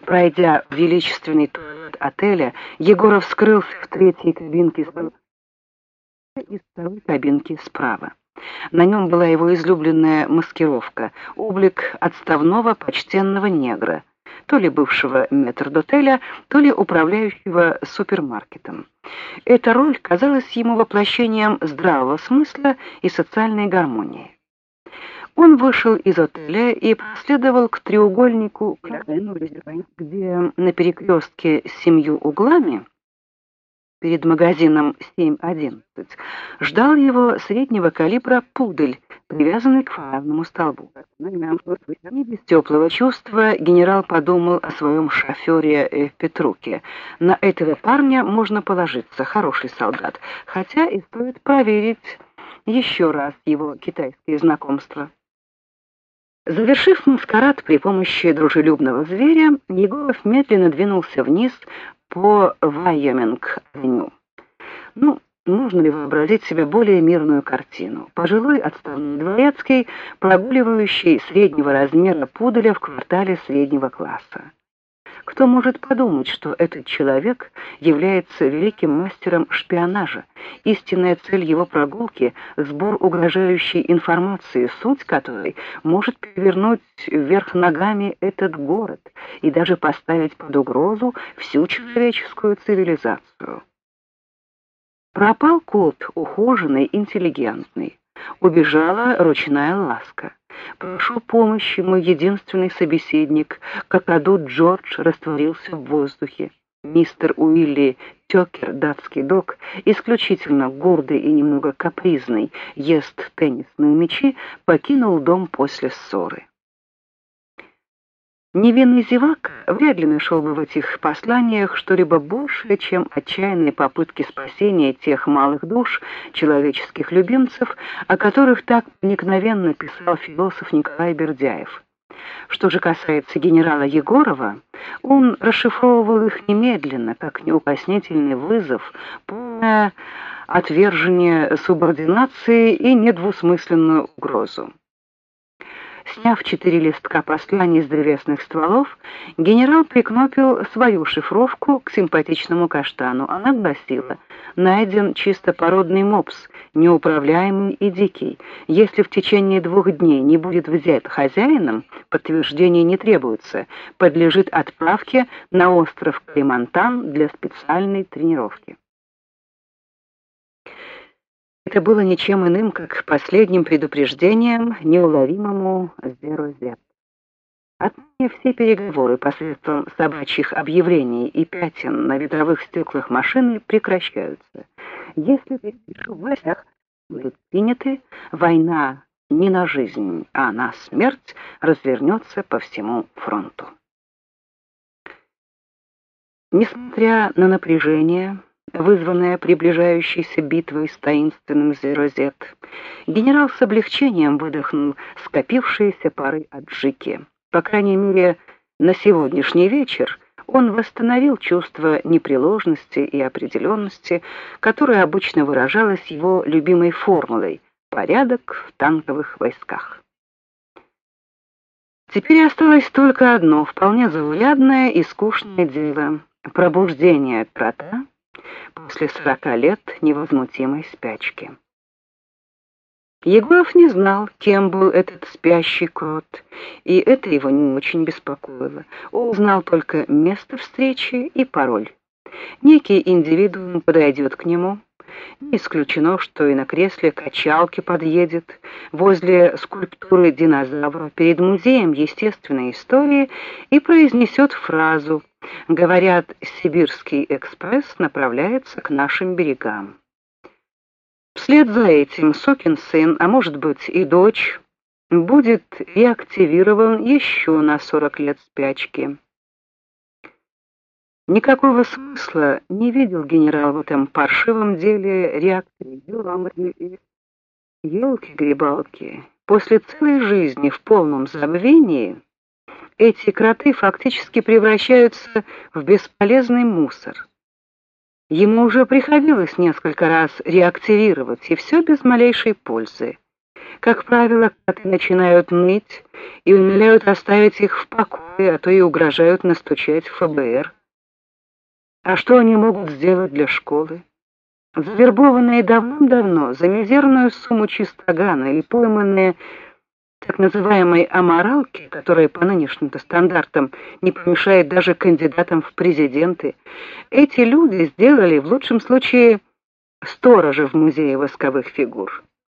Пройдя в величественный туалет отеля, Егоров скрылся в третьей кабинке из второй кабинки справа. На нем была его излюбленная маскировка, облик отставного почтенного негра, то ли бывшего метрдотеля, то ли управляющего супермаркетом. Эта роль казалась ему воплощением здравого смысла и социальной гармонии. Он вышел из отеля и проследовал к треугольнику, где на перекрестке с 7 углами перед магазином 7-11 ждал его среднего калибра пудель, привязанный к фонарному столбу. Не без теплого чувства генерал подумал о своем шофере Петруке. На этого парня можно положиться, хороший солдат, хотя и стоит проверить еще раз его китайские знакомства. Завершив маскарад при помощи дружелюбного зверя, Егоров медленно двинулся вниз по Вайоминг-авеню. Нужно ли вообразить себе более мирную картину? Пожилой отставной дворецкий, прогуливающий среднего размера пуделя в квартале среднего класса. Кто может подумать, что этот человек является великим мастером шпионажа? Истинная цель его прогулки — сбор угрожающей информации, суть которой может перевернуть вверх ногами этот город и даже поставить под угрозу всю человеческую цивилизацию. Пропал кот, ухоженный, интеллигентный. Убежала ручная ласка. Прошу помощи, мой единственный собеседник. Какаду Джордж растворился в воздухе. Мистер Уилли Тёкер, датский дог, исключительно гордый и немного капризный, ест теннисные мячи, покинул дом после ссоры. Невинный зевак вряд ли нашел бы в этих посланиях что-либо большее, чем отчаянные попытки спасения тех малых душ, человеческих любимцев, о которых так проникновенно писал философ Николай Бердяев. Что же касается генерала Егорова, он расшифровывал их немедленно, как неукоснительный вызов, полное отвержение субординации и недвусмысленную угрозу. Сняв 4 листка посланий с древесных стволов, генерал прикнопил свою шифровку к симпатичному каштану. Она гласила: «Найден чистопородный мопс, неуправляемый и дикий. Если в течение 2 дней не будет взят хозяином, подтверждение не требуется, подлежит отправке на остров Калимантан для специальной тренировки». Это было ничем иным, как последним предупреждением неуловимому Zero Z. Отныне все переговоры посредством собачьих объявлений и пятен на ветровых стеклах машины прекращаются. Если в властях будут приняты, война не на жизнь, а на смерть развернется по всему фронту. Несмотря на напряжение, вызванная приближающейся битвой с таинственным Zero Z, генерал с облегчением выдохнул скопившиеся пары аджики. По крайней мере, на сегодняшний вечер он восстановил чувство непреложности и определенности, которое обычно выражалось его любимой формулой «порядок в танковых войсках». Теперь осталось только одно вполне заурядное и скучное дело — пробуждение крота после 40 лет невозмутимой спячки. Егоров не знал, кем был этот спящий крот, и это его не очень беспокоило. Он знал только место встречи и пароль. Некий индивидуум подойдет к нему. Не исключено, что и на кресле качалки подъедет, возле скульптуры динозавра перед музеем естественной истории и произнесет фразу: «Говорят, Сибирский экспресс направляется к нашим берегам». Вслед за этим сукин сын, а может быть и дочь, будет реактивирован еще на 40 лет спячки. Никакого смысла не видел генерал в этом паршивом деле реакции. Елки-грибалки, после целой жизни в полном забвении эти кроты фактически превращаются в бесполезный мусор. Ему уже приходилось несколько раз реактивировать, и все без малейшей пользы. Как правило, коты начинают ныть и умоляют оставить их в покое, а то и угрожают настучать в ФБР. А что они могут сделать для школы? Завербованные давным-давно за мизерную сумму чистогана или пойманные так называемой аморалки, которая по нынешним-то стандартам не помешает даже кандидатам в президенты, эти люди сделали в лучшем случае сторожа в музее восковых фигур.